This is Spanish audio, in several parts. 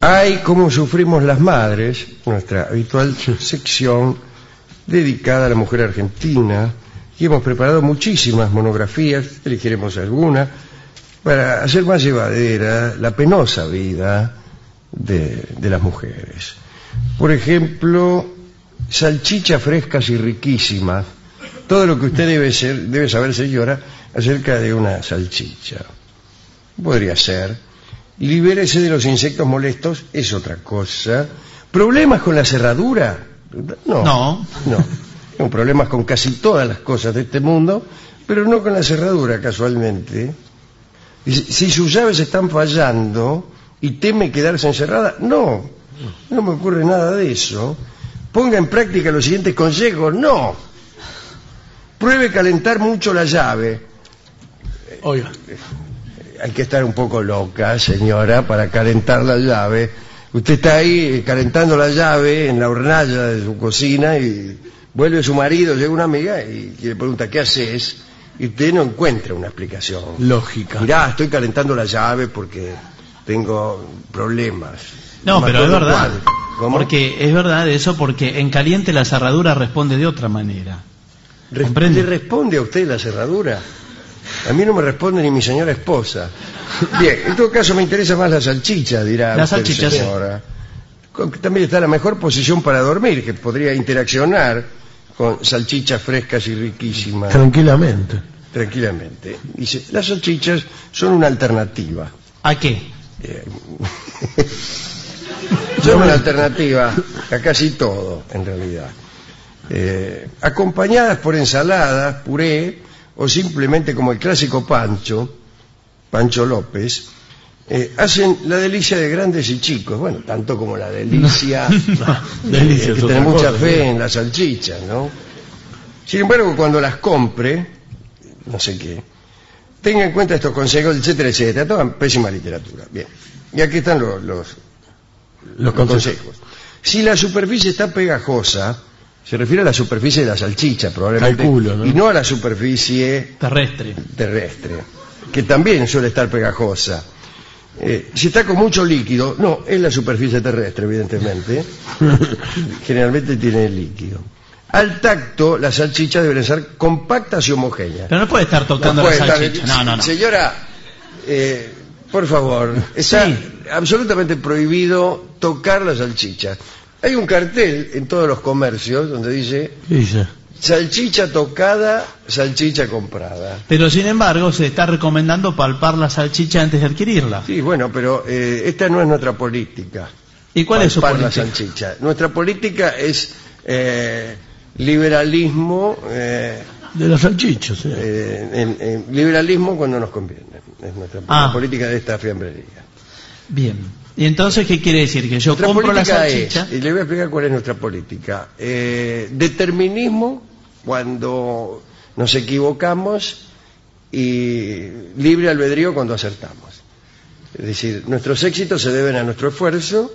Hay Cómo sufrimos las madres, nuestra habitual sección dedicada a la mujer argentina, y hemos preparado muchísimas monografías, elegiremos alguna, para hacer más llevadera la penosa vida de las mujeres. Por ejemplo, salchichas frescas y riquísimas, todo lo que usted debe saber, señora, acerca de una salchicha. Podría ser. Libérese de los insectos molestos, es otra cosa. ¿Problemas con la cerradura? No. Tengo problemas con casi todas las cosas de este mundo, pero no con la cerradura, casualmente. Si sus llaves están fallando y teme quedarse encerrada, no me ocurre nada de eso. Ponga en práctica los siguientes consejos. No. Pruebe calentar mucho la llave. Oiga. Hay que estar un poco loca, señora, para calentar la llave. Usted está ahí calentando la llave en la hornalla de su cocina y vuelve su marido, llega una amiga y le pregunta, ¿qué haces? Y usted no encuentra una explicación lógica. Mirá, estoy calentando la llave porque tengo problemas. No, pero es verdad. ¿Cómo? Porque es verdad eso, porque en caliente la cerradura responde de otra manera. ¿Le responde a usted la cerradura? A mí no me responde ni mi señora esposa. Bien, en todo caso me interesa más la salchicha, dirá la usted, salchicha, señora. También está la mejor posición para dormir, que podría interaccionar con salchichas frescas y riquísimas. Tranquilamente. Dice, las salchichas son una alternativa. ¿A qué? Son una alternativa a casi todo, en realidad. Acompañadas por ensaladas, puré, o simplemente como el clásico Pancho López, hacen la delicia de grandes y chicos. Bueno, tanto como la delicia delicia que tener mucha fe en las salchichas, ¿no? Sin embargo, cuando las compre, no sé qué, tenga en cuenta estos consejos, etcétera, etcétera. Toda pésima literatura. Bien, y aquí están los consejos. Si la superficie está pegajosa, se refiere a la superficie de la salchicha, probablemente. Calculo, ¿no? Y no a la superficie terrestre, que también suele estar pegajosa. Si está con mucho líquido, no, es la superficie terrestre, evidentemente. Generalmente tiene líquido. Al tacto, las salchichas deben ser compactas y homogéneas. Pero no puede estar tocando la salchicha. No. Señora, por favor, está absolutamente prohibido tocar la salchicha. Hay un cartel en todos los comercios donde dice salchicha tocada, salchicha comprada. Pero sin embargo se está recomendando palpar la salchicha antes de adquirirla. Sí, bueno, pero esta no es nuestra política. ¿Y cuál es su política? La salchicha. Nuestra política es liberalismo. De las salchichas. Liberalismo cuando nos conviene. Es nuestra política de esta fiambrería. Bien. ¿Y entonces qué quiere decir? Que yo nuestra compro la salchicha. Y le voy a explicar cuál es nuestra política. Determinismo cuando nos equivocamos y libre albedrío cuando acertamos. Es decir, nuestros éxitos se deben a nuestro esfuerzo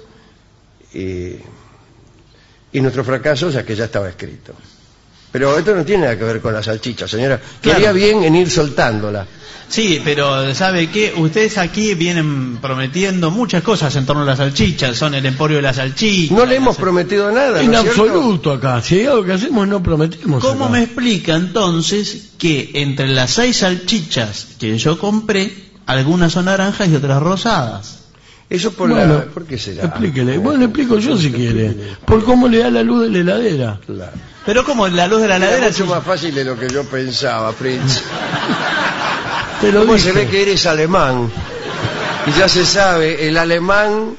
y nuestros fracasos a que ya estaba escrito. Pero esto no tiene nada que ver con la salchicha, señora. Claro. Quería bien en ir soltándola. Sí, pero ¿sabe qué? Ustedes aquí vienen prometiendo muchas cosas en torno a las salchichas. Son el emporio de la salchicha. No le hemos prometido nada, en ¿no es absoluto cierto? Acá. Si hay algo que hacemos, no prometimos. ¿Cómo acá me explica entonces que entre las 6 salchichas que yo compré, algunas son naranjas y otras rosadas? Eso ¿por qué será? Explíquele. Bueno, le explico yo si quiere. Por cómo le da la luz de la heladera. Claro. Pero como la luz de la heladera es mucho más fácil de lo que yo pensaba, Fritz. Te lo ¿Cómo dije? se ve que eres alemán? Y ya se sabe, el alemán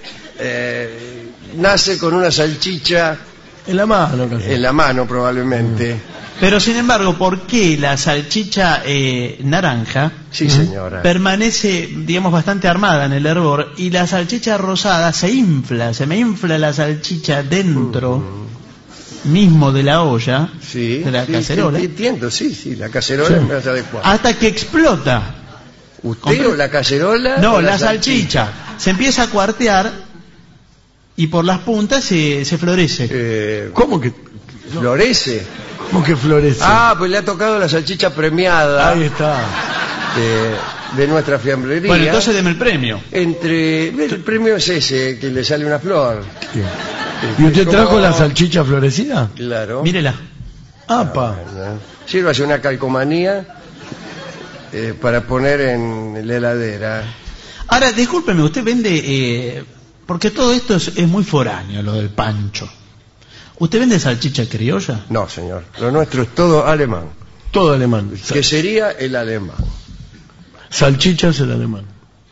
nace con una salchicha en la mano, casi. En la mano, probablemente. Pero sin embargo, ¿por qué la salchicha naranja permanece, digamos, bastante armada en el hervor y la salchicha rosada se me infla la salchicha dentro mismo de la olla, de la cacerola? Entiendo, la cacerola es más adecuada. Hasta que explota. ¿Usted o la cacerola? No, la salchicha. Se empieza a cuartear y por las puntas se florece. ¿Cómo que florece? ¿Cómo que florece? Pues le ha tocado la salchicha premiada. Ahí está. de nuestra fiambrería. Bueno, entonces deme el premio. El premio es ese, que le sale una flor. ¿Y usted trajo la salchicha florecida? Claro. Mírela. ¡Apa! Sírvase una calcomanía para poner en la heladera. Ahora, discúlpeme, usted vende... porque todo esto es muy foráneo, lo del pancho. ¿Usted vende salchicha criolla? No, señor. Lo nuestro es todo alemán. Todo alemán. Que sería el alemán. Salchicha es el alemán.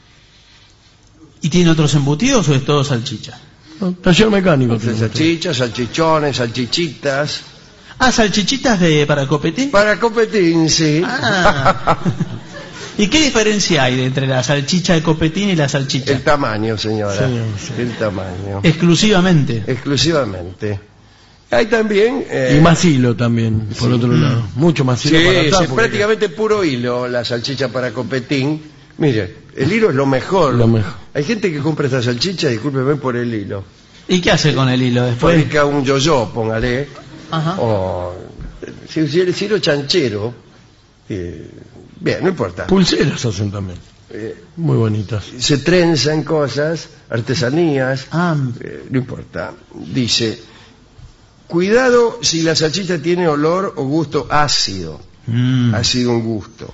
¿Y tiene otros embutidos o es todo salchicha? No, taller mecánico. Salchichas, salchichones, salchichitas. Ah, salchichitas para copetín. Para copetín, sí. Ah. ¿Y qué diferencia hay entre la salchicha de copetín y la salchicha? El tamaño, señora. Sí. El tamaño. Exclusivamente. Exclusivamente. Hay también... y más hilo también, por otro lado. Mucho más hilo para atrás. Sí, prácticamente puro hilo la salchicha para copetín. Mire, el hilo es lo mejor. Hay gente que compra esta salchicha, discúlpeme, por el hilo. ¿Y qué hace con el hilo después? Fabrica un yo-yo, póngale. Ajá. O si el hilo chanchero. Bien, no importa. Pulseras hacen también. Muy bonitas. Se trenzan cosas, artesanías. No importa. Dice... Cuidado si la salchicha tiene olor o gusto ácido. Ha sido un gusto.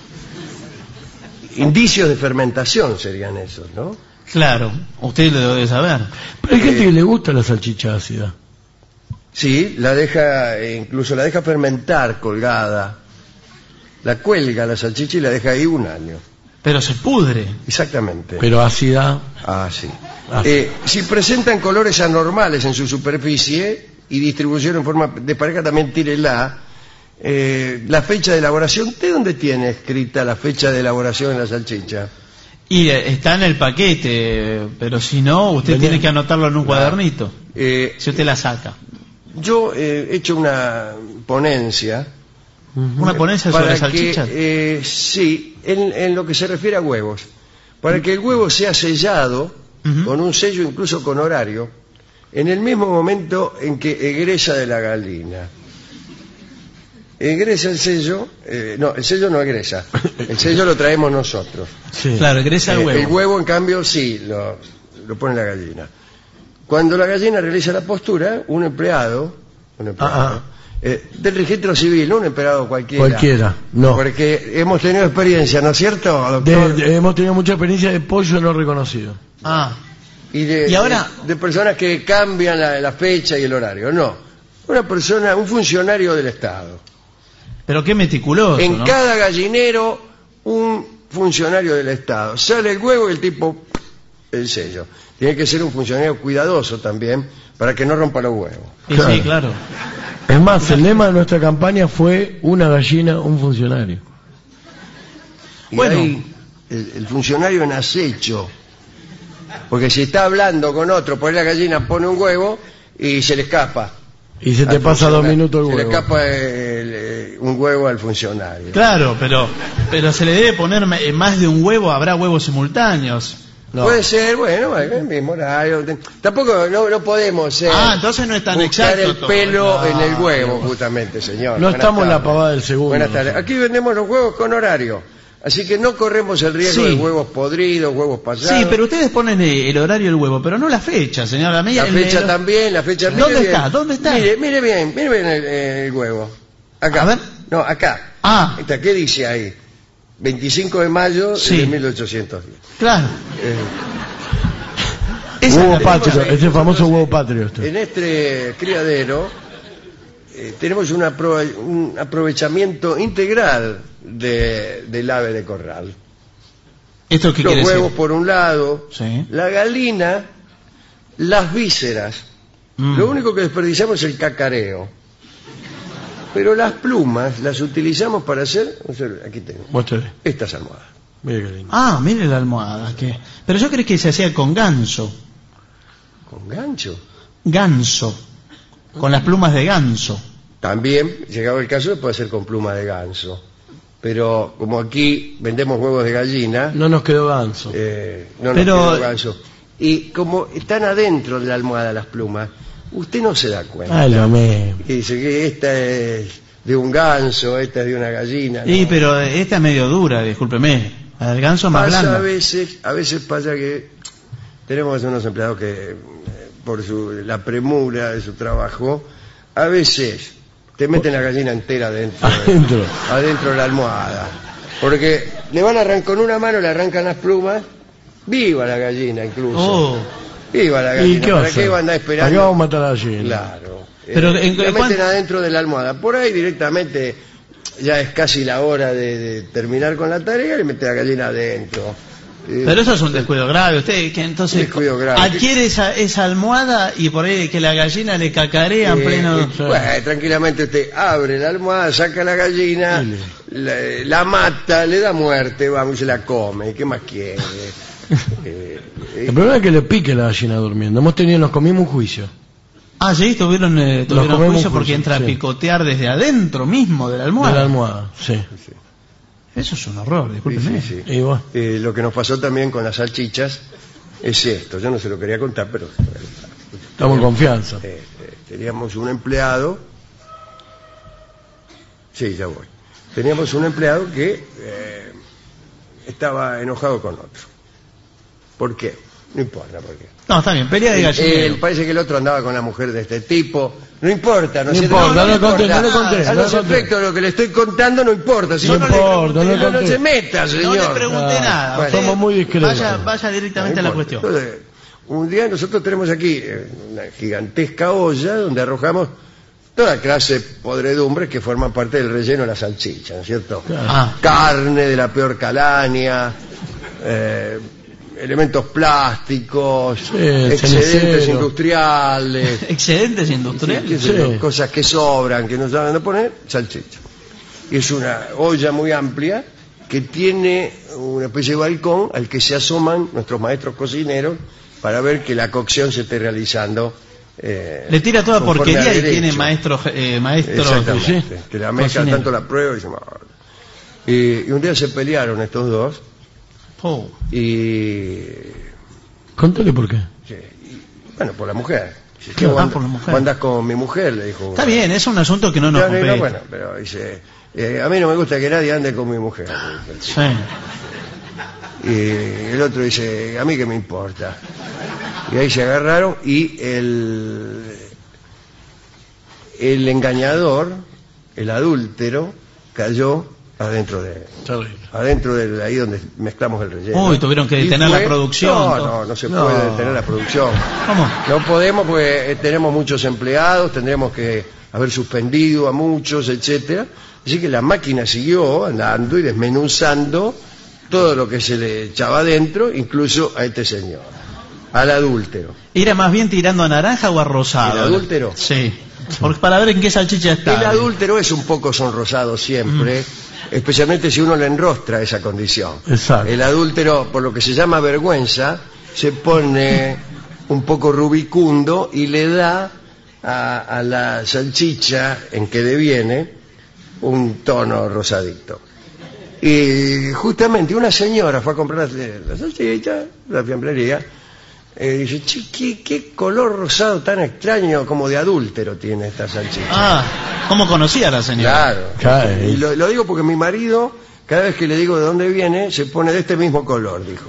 Indicios de fermentación serían esos, ¿no? Claro, usted lo debe saber. Pero hay gente que le gusta la salchicha ácida. Sí, incluso la deja fermentar colgada. La cuelga la salchicha y la deja ahí un año. Pero se pudre. Exactamente. Pero ácida. Sí. Si presentan colores anormales en su superficie y distribución en forma de pareja, también tírela. La fecha de elaboración, ¿de dónde tiene escrita la fecha de elaboración en la salchicha? Y está en el paquete, pero si no, usted tiene que anotarlo en un cuadernito. Si usted la saca. Yo he hecho una ponencia. ¿Una ponencia sobre salchichas? Sí, en lo que se refiere a huevos. Para que el huevo sea sellado, con un sello, incluso con horario, en el mismo momento en que egresa de la gallina. Egresa el sello, el sello no egresa, el sello lo traemos nosotros. Sí. Claro, egresa el huevo. El huevo, en cambio, sí, lo pone la gallina. Cuando la gallina realiza la postura, un empleado del registro civil, no un empleado cualquiera. No. Porque hemos tenido experiencia, ¿no es cierto, doctor? Hemos tenido mucha experiencia de pollo no reconocido. ¿Y ahora? De personas que cambian la fecha y el horario. No, un funcionario del Estado. Pero qué meticuloso, En ¿no? cada gallinero, un funcionario del Estado. Sale el huevo y el tipo, el sello. Tiene que ser un funcionario cuidadoso también, para que no rompa los huevos. Sí, claro. Es más, el lema de nuestra campaña fue una gallina, un funcionario. Y bueno, ahí, el funcionario en acecho. Porque si está hablando con otro, por la gallina pone un huevo y se le escapa. Y se te pasa 2 minutos el huevo. Se le escapa un huevo al funcionario. Claro, pero se le debe poner más de un huevo, habrá huevos simultáneos. No. Puede ser, bueno, el mismo horario. Tampoco no podemos entonces no es tan exacto el pelo en el huevo, justamente, señor. No estamos en la pavada del segundo. Buenas tardes. Aquí vendemos los huevos con horario. Así que no corremos el riesgo de huevos podridos, huevos pasados. Sí, pero ustedes ponen el horario del huevo, pero no la fecha, señora. La fecha también, la fecha... ¿Dónde está? Mire bien el huevo. Acá. A ver. No, acá. ¿Qué dice ahí? 25 de mayo de 1810. Claro. Huevo patrio, ese famoso huevo patrio. En este criadero tenemos un aprovechamiento integral del ave de corral. ¿Esto qué quiere decir? Los huevos por un lado, la galina, las vísceras. Lo único que desperdiciamos es el cacareo. Pero las plumas las utilizamos para hacer... Aquí tengo. Muéstrale. Estas almohadas. Mire qué lindo. Mire la almohada. Pero yo creí que se hacía con ganso. ¿Con gancho? Ganso. Con las plumas de ganso. También, llegado el caso, se puede hacer con pluma de ganso. Pero como aquí vendemos huevos de gallina... No nos quedó ganso. Nos quedó ganso. Y como están adentro de la almohada las plumas, usted no se da cuenta. Lo mismo. Y dice que esta es de un ganso, esta es de una gallina. Sí, pero esta es medio dura, discúlpeme. El ganso más blando. A veces pasa que tenemos unos empleados que, por la premura de su trabajo, a veces te meten la gallina entera adentro de la almohada. Porque le van a arrancar con una mano, le arrancan las plumas. Viva la gallina, incluso. Oh. Viva la gallina. ¿Y qué ¿Para qué va a andar esperando? ¿Para qué vamos a matar a la gallina? Claro. Pero la meten adentro de la almohada. Por ahí directamente ya es casi la hora de terminar con la tarea y mete la gallina adentro. Pero eso es un descuido grave. Usted que entonces adquiere esa almohada y por ahí que la gallina le cacarea en pleno... Bueno, tranquilamente usted abre la almohada, saca la gallina, la mata, le da muerte, vamos, y se la come. ¿Y qué más quiere? El problema es que le pique la gallina durmiendo. Nos comimos un juicio. Ah, sí, tuvieron juicio porque entra a picotear desde adentro mismo de la almohada. De la almohada, sí. Eso es un horror, discúlpeme. Sí. Lo que nos pasó también con las salchichas es esto. Yo no se lo quería contar, pero... Estamos en confianza. Teníamos un empleado... Sí, ya voy. Teníamos un empleado que estaba enojado con otro. ¿Por qué? No importa por qué. No, está bien, pelea de gallinero. Parece que el otro andaba con la mujer de este tipo. No importa, no importa. A los efectos de lo que le estoy contando no importa. Si no se meta, señor. No le pregunte nada. Bueno, somos muy discretos. Vaya directamente a la cuestión. Entonces, un día nosotros tenemos aquí una gigantesca olla donde arrojamos toda clase de podredumbres que forman parte del relleno de la salchicha, ¿no es cierto? Carne de la peor calaña, elementos plásticos, excedentes industriales. ¿Excedentes industriales? Sí. Cosas que sobran, que no saben dónde poner, salchicha. Y es una olla muy amplia que tiene una especie de balcón al que se asoman nuestros maestros cocineros para ver que la cocción se esté realizando. Le tira toda porquería y tiene maestros Exactamente, que la mezclan tanto la prueba y un día se pelearon estos dos. Y... Contale por qué. Bueno, por la mujer. Por la mujer. Andas con mi mujer, le dijo. Está bien, es un asunto que no nos compete. Bueno, pero dice, a mí no me gusta que nadie ande con mi mujer. Sí. Y el otro dice, a mí qué me importa. Y ahí se agarraron y el engañador, el adúltero, cayó adentro de ahí donde mezclamos el relleno. Uy, tuvieron que detener la producción. No se puede detener la producción. ¿Cómo? No podemos porque tenemos muchos empleados, tendremos que haber suspendido a muchos, etcétera. Así que la máquina siguió andando y desmenuzando todo lo que se le echaba adentro, incluso a este señor, al adúltero. ¿Era más bien tirando a naranja o a rosado? ¿El adúltero? Sí. Porque para ver en qué salchicha está. El adúltero es un poco sonrosado siempre, especialmente si uno le enrostra esa condición. Exacto. El adúltero, por lo que se llama vergüenza, se pone un poco rubicundo y le da a la salchicha en que deviene un tono rosadito. Y justamente una señora fue a comprar la salchicha, la fiambrería, dice, ¿qué color rosado tan extraño como de adúltero tiene esta salchicha? ¿Cómo conocía a la señora? Claro. Y lo digo porque mi marido, cada vez que le digo de dónde viene, se pone de este mismo color, dijo.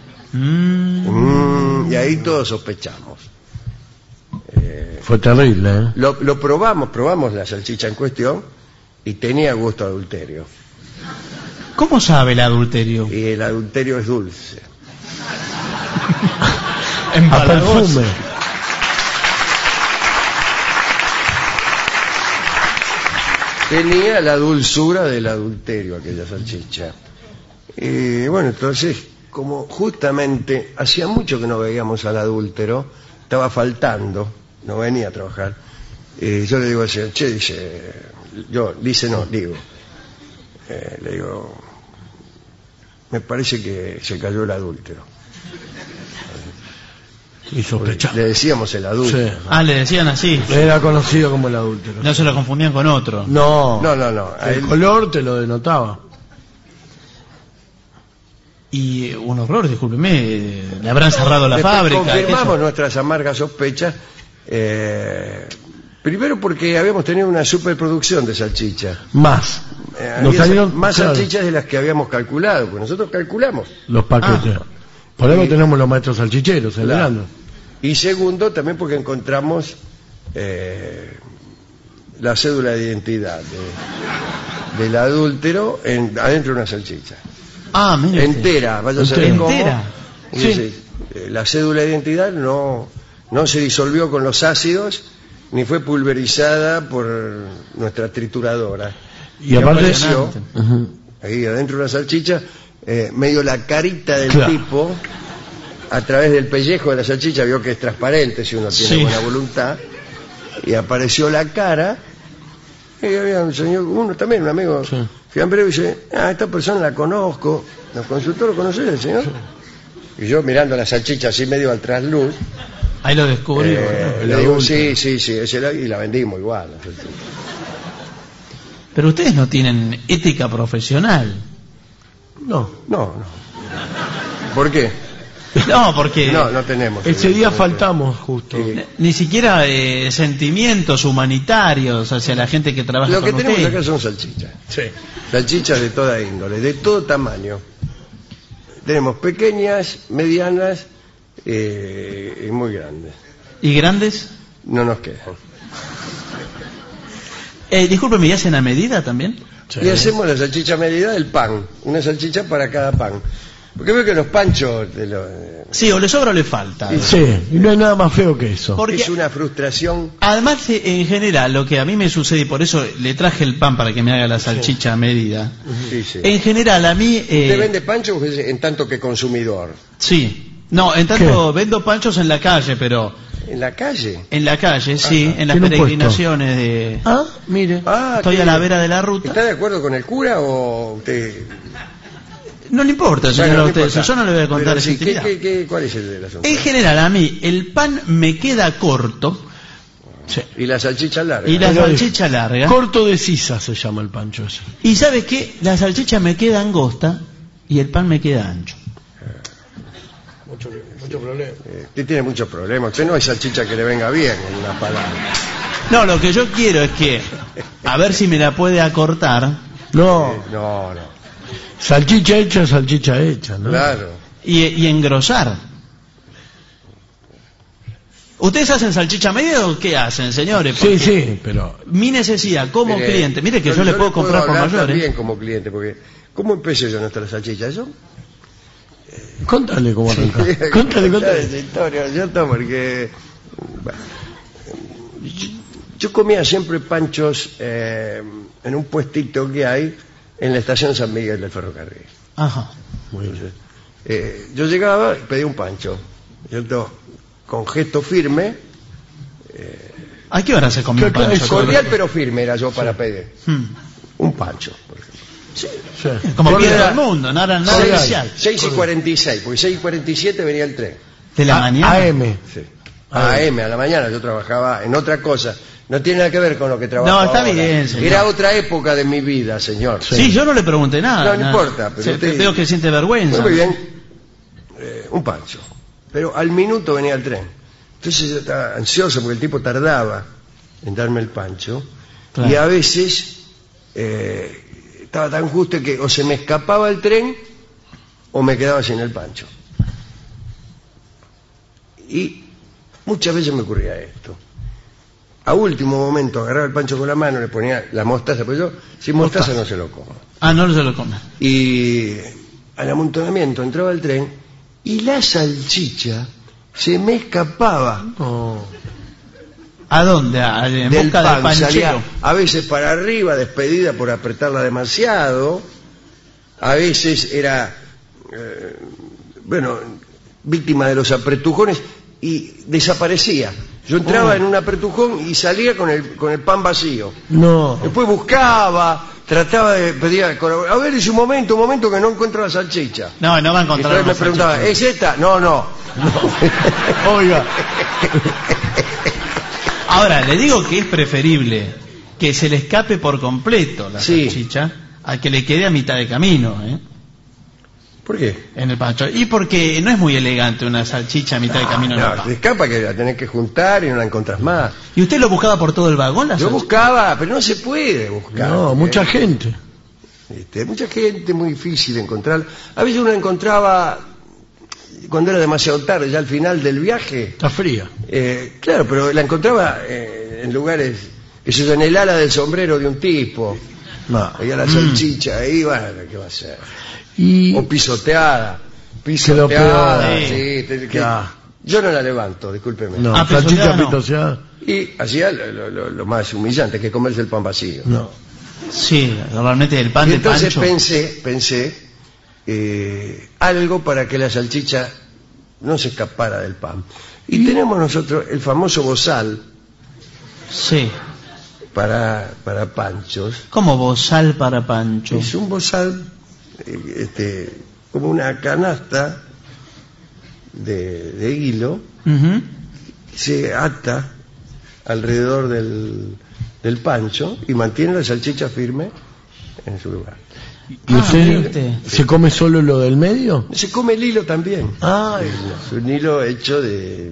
Y ahí todos sospechamos. Fue terrible, ¿eh? Lo probamos la salchicha en cuestión y tenía gusto a adulterio. ¿Cómo sabe el adulterio? Y el adulterio es dulce. A perfume. Tenía la dulzura del adulterio aquella salchicha. Y bueno, entonces, como justamente hacía mucho que no veíamos al adúltero, estaba faltando, no venía a trabajar. Yo le digo al señor, le digo, me parece que se cayó el adúltero. Y sospechaba. Le decíamos el adúltero. Sí. Le decían así. Era conocido como el adúltero. No se lo confundían con otro. No. El color te lo denotaba. Y un horror, discúlpeme, le habrán cerrado la Después fábrica. Confirmamos nuestras amargas sospechas Primero porque habíamos tenido una superproducción de salchicha. Más. Más salchichas de las que habíamos calculado, porque nosotros calculamos los paquetes. Por algo tenemos los maestros salchicheros, claro. Y segundo, también porque encontramos la cédula de identidad del adúltero adentro de una salchicha. Mire. Entera, vaya a saber cómo. Entera. Sí. La cédula de identidad no se disolvió con los ácidos ni fue pulverizada por nuestra trituradora. Y aparte apareció ahí adentro de una salchicha medio la carita del tipo a través del pellejo de la salchicha, vio que es transparente si uno tiene buena voluntad, y apareció la cara. Y había un señor, un amigo fiambrero, y dice: esta persona la conozco. Nos consultó: ¿lo conoces el señor? Y yo mirando la salchicha así medio al trasluz. Ahí lo descubrí. Le digo: sí, y la vendimos igual. Pero ustedes no tienen ética profesional. No. ¿Por qué? No, porque no tenemos. Ese día faltamos justo. Ni siquiera sentimientos humanitarios hacia la gente que trabaja con ustedes. Lo que tenemos acá son salchichas. Sí. Salchichas de toda índole, de todo tamaño. Tenemos pequeñas, medianas y muy grandes. ¿Y grandes? No nos quedan. Discúlpeme, ¿y hacen a medida también? Sí. Y hacemos la salchicha a medida del pan. Una salchicha para cada pan. Porque veo que los panchos... Sí, o le sobra o le falta. Sí, y no hay nada más feo que eso. Porque es una frustración. Además, en general, lo que a mí me sucede, y por eso le traje el pan para que me haga la salchicha a medida. Sí. En general, a mí... ¿Usted vende panchos en tanto que consumidor? Sí. No, en tanto vendo panchos en la calle, pero... ¿En la calle? En la calle, sí, en las peregrinaciones de... Mire. Estoy a la vera de la ruta. ¿Está de acuerdo con el cura o usted...? No le importa, señor, no usted. importa. Yo no le voy a contar esa intimidad. ¿Cuál es el asunto? En general, a mí, el pan me queda corto. Sí. Y la salchicha larga. Y la salchicha larga. Corto de sisa se llama el pancho ese. Y ¿sabe qué? La salchicha me queda angosta y el pan me queda ancho. Mucho problema. Usted tiene muchos problemas. Usted no hay salchicha que le venga bien, en una palabra. No, lo que yo quiero es que, a ver si me la puede acortar. No. Salchicha hecha, ¿no? Claro. Y engrosar. ¿Ustedes hacen salchicha media o qué hacen, señores? Porque Sí, pero... mi necesidad como cliente, mire que yo le puedo comprar por mayor. También como cliente, porque ¿cómo empecé yo nuestra salchicha? ¿Eso? Contale cómo arrancó. Contale. Esa historia, porque... Bueno, yo comía siempre panchos en un puestito que hay en la estación San Miguel del ferrocarril. Ajá. Muy bien. Yo llegaba y pedía un pancho, ¿cierto? Con gesto firme. ¿A qué hora se comía un pancho? Cordial pero firme era yo para pedir. Un pancho, por ejemplo. Sí. Como pide todo el mundo, nada especial. 6:46, porque 6:47 venía el tren. ¿De la mañana? AM. Sí. AM, a la mañana. Yo trabajaba en otra cosa. No tiene nada que ver con lo que trabajo No, está ahora. bien, señor. Era otra época de mi vida, señor. Sí, yo no le pregunté nada. No importa. Pero veo que siente vergüenza. Muy bien. Un pancho. Pero al minuto venía el tren. Entonces yo estaba ansioso porque el tipo tardaba en darme el pancho. Claro. Y a veces estaba tan justo que o se me escapaba el tren o me quedaba sin el pancho. Y muchas veces me ocurría esto. A último momento agarraba el pancho con la mano, le ponía la mostaza, pero yo sin mostaza no se lo como. No se lo come. Y al amontonamiento entraba el tren y la salchicha se me escapaba. ¿A dónde? En del boca pan, del panchero. salía a veces para arriba, despedida por apretarla demasiado. A veces era, víctima de los apretujones y desaparecía. Yo entraba en un apretujón y salía con el pan vacío. No. Después buscaba, trataba de pedir a ver, es un momento que no encuentro la salchicha. No va a encontrar. Entonces me preguntaba, ¿es esta? No. Oiga. Ahora, le digo que es preferible que se le escape por completo la salchicha a que le quede a mitad de camino, ¿Por qué? En el pancho. Y porque no es muy elegante una salchicha a mitad de camino en el pan. Te escapa que la tenés que juntar y no la encontrás más. ¿Y usted lo buscaba por todo el vagón, la Yo salchicha? buscaba, pero no se puede buscar. No, mucha gente. Mucha gente, muy difícil de encontrar. A veces uno encontraba cuando era demasiado tarde, ya al final del viaje. Está fría. Claro, pero la encontraba en lugares, que se en el ala del sombrero de un tipo. No. Había la salchicha ahí, bueno, ¿qué va a ser? Y... O pisoteada. Sí, yo no la levanto, discúlpeme. No, salchicha pisoteada. Y hacía lo más humillante, que comerse el pan vacío. No. Sí, normalmente el pan Y de entonces pancho. pensé algo para que la salchicha no se escapara del pan. Y tenemos nosotros el famoso bozal Sí. para panchos. ¿Cómo bozal para pancho? Es un bozal como una canasta de hilo, Ujú. se ata alrededor del pancho y mantiene la salchicha firme en su lugar. ¿Y usted se come solo lo del medio? Se come el hilo también. Ah, Es un hilo hecho de...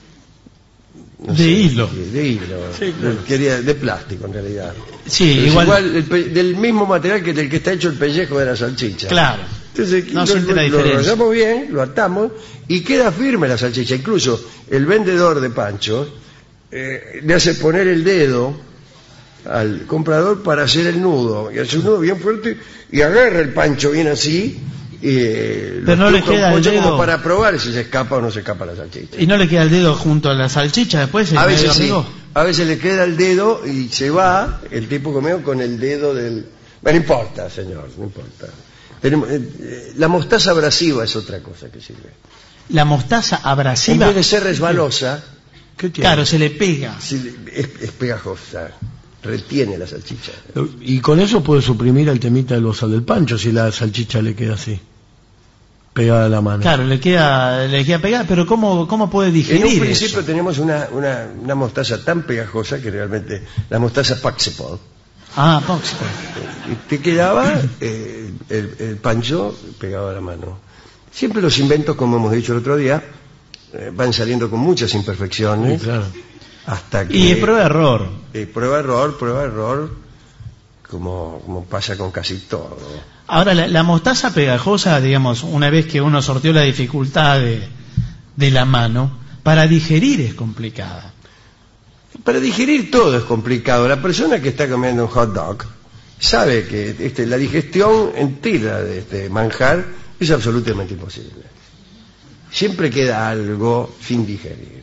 hilo. De hilo. Sí, claro. De plástico en realidad. Sí, Pero igual. del mismo material que del que está hecho el pellejo de la salchicha. Claro. Entonces No siente la lo diferencia. enrollamos bien, lo atamos y queda firme la salchicha. Incluso el vendedor de panchos le hace poner el dedo al comprador para hacer el nudo. Y hace un nudo bien fuerte y agarra el pancho bien así. Pero no le queda el dedo como para probar si se escapa o no se escapa la salchicha. ¿Y no le queda el dedo junto a la salchicha después? A veces sí, a veces le queda el dedo y se va el tipo comió con el dedo del... Bueno, no importa, señor, no importa. La mostaza abrasiva es otra cosa que sirve. La mostaza En abrasiva. vez de ser resbalosa, ¿qué tiene? Claro, se le pega. es pegajosa, retiene la salchicha. Y con eso puede suprimir el temita del bozal del pancho si la salchicha le queda así, pegada a la mano. Claro, le queda pegada, pero ¿cómo puede digerir En un principio eso? teníamos una mostaza tan pegajosa que realmente la mostaza Paxipol. Ah, Poxpo. Y te quedaba el pancho pegado a la mano. Siempre los inventos, como hemos dicho el otro día, van saliendo con muchas imperfecciones. Sí, claro. Hasta que... Y es prueba-error. Prueba-error, como pasa con casi todo. Ahora, la mostaza pegajosa, digamos, una vez que uno sorteó la dificultad de la mano, para digerir es complicada. Para digerir todo es complicado. La persona que está comiendo un hot dog sabe que la digestión entera de este manjar es absolutamente imposible. Siempre queda algo sin digerir.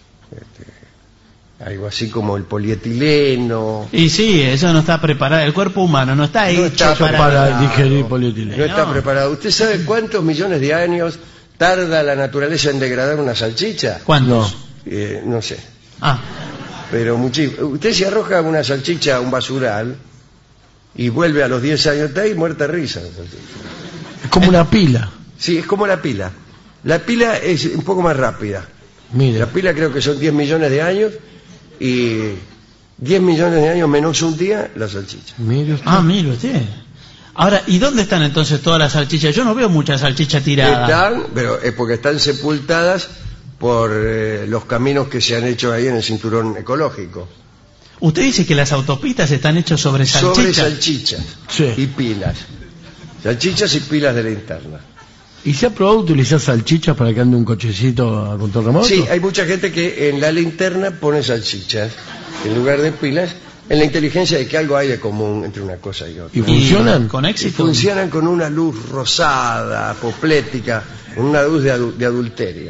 Algo así como el polietileno. Y sí, eso no está preparado. El cuerpo humano no está hecho para digerir polietileno. No está preparado. ¿Usted sabe cuántos millones de años tarda la naturaleza en degradar una salchicha? ¿Cuántos? No sé. Ah, Pero muchísimo. Usted se arroja una salchicha a un basural y vuelve a los 10 años, está ahí muerta risa. Es como una pila. Sí, es como la pila. La pila es un poco más rápida. Mire. La pila creo que son 10 millones de años y 10 millones de años menos un día la salchicha. Mire usted. mire usted. Ahora, ¿y dónde están entonces todas las salchichas? Yo no veo mucha salchicha tirada. Pero es porque están sepultadas por los caminos que se han hecho ahí en el cinturón ecológico. Usted dice que las autopistas están hechas sobre salchichas. Sobre salchichas Sí. y pilas. Salchichas y pilas de linterna. ¿Y se ha probado utilizar salchichas para que ande un cochecito a control remoto? Sí, hay mucha gente que en la linterna pone salchichas en lugar de pilas, en la inteligencia de que algo hay de común entre una cosa y otra. ¿Y funcionan? Con Y éxito. funcionan con una luz rosada, apoplética, una luz de adulterio.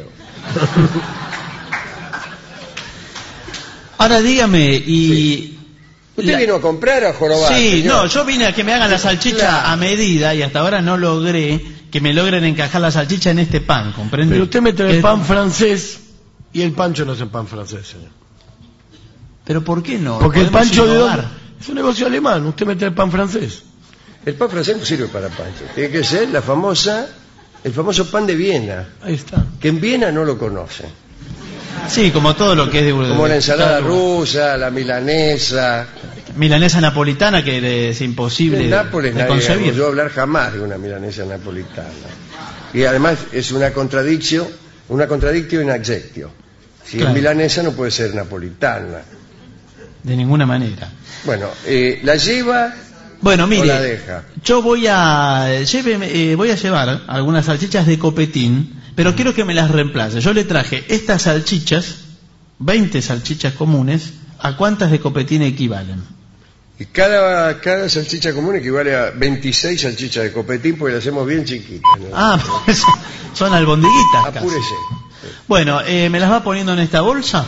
Ahora dígame, y... ¿Usted vino a comprar o a jorobar? Sí, señor? no, yo vine a que me hagan la salchicha Claro. a medida y hasta ahora no logré que me logren encajar la salchicha en este pan, ¿comprende? Pero usted me trae pan francés y el pancho no es el pan francés, señor. ¿Pero por qué no? Porque el Podemos pancho de innovar. dónde? Es un negocio alemán, usted me trae pan francés. El pan francés no sirve para pancho. Tiene que ser el famoso pan de Viena, Ahí está. que en Viena no lo conocen. Sí, como todo lo que es de... Como la ensalada claro. rusa, la milanesa, milanesa napolitana que es imposible en Nápoles de nadie concebir. oyó hablar jamás de una milanesa napolitana. Y además es una contradicción in adjectio. Si Claro. es milanesa no puede ser napolitana. De ninguna manera. Bueno, ¿la lleva Bueno, o mire, la deja? yo voy a llevar algunas salchichas de copetín, pero quiero que me las reemplace. Yo le traje estas salchichas, 20 salchichas comunes. ¿A cuántas de copetín equivalen? Y cada salchicha común equivale a 26 salchichas de copetín porque las hacemos bien chiquitas, ¿no? Ah, pues son albondiguitas casi. Apúrese. Bueno, ¿me las va poniendo en esta bolsa?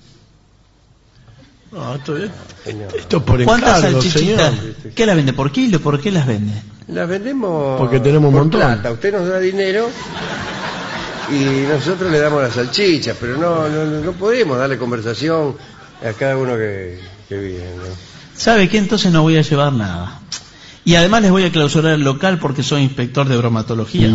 No, esto Señor. por ¿Cuántas encargo, salchichitas? señor. ¿Qué la vende? ¿Por kilo? ¿Por qué las vende? Las vendemos Porque tenemos un por montón. plata. Usted nos da dinero y nosotros le damos las salchichas, pero no podemos darle conversación a cada uno que viene, ¿no? ¿Sabe qué? Entonces no voy a llevar nada. Y además les voy a clausurar el local porque soy inspector de bromatología.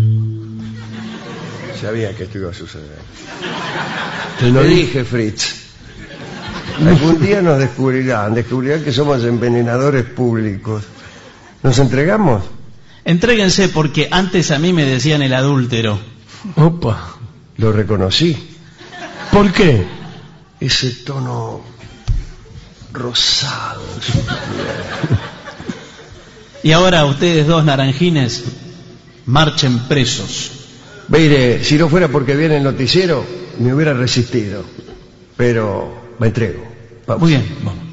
Sabía que esto iba a suceder. Te lo Le dije. dije, Fritz. Algún día nos descubrirán que somos envenenadores públicos. ¿Nos entregamos? Entréguense porque antes a mí me decían el adúltero. Opa. Lo reconocí. ¿Por qué? Ese tono rosado. Y ahora ustedes dos naranjines marchen presos. Mire, si no fuera porque viene el noticiero, me hubiera resistido. Pero me entrego. Vamos. Muy bien, vamos.